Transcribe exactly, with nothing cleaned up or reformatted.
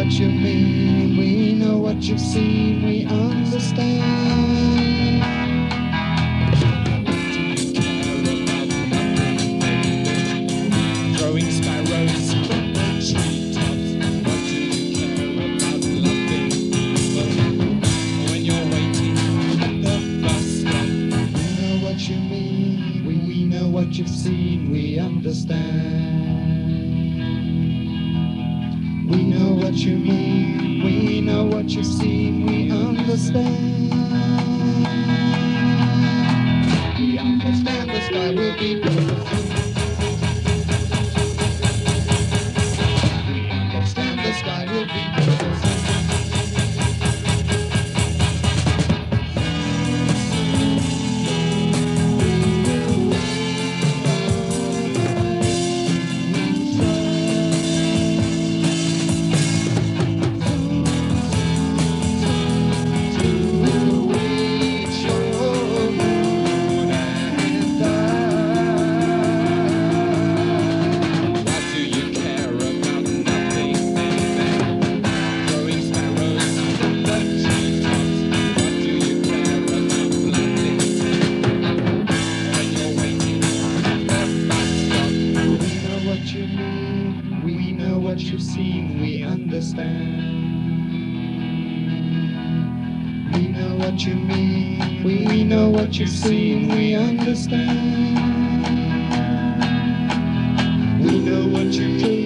what you mean, we know what you've seen, we understand. Throwing sparrows from the treetops. What do you care about loving when you're waiting at the bus stop? We know what you mean, we, we know what you've seen, we understand. We know what you mean, we know what you've seen, we understand. We understand the sky will be blue. Understand the sky will be beautiful. What you've seen, we understand. We know what you mean, we know what you've seen, we understand. We know what you mean.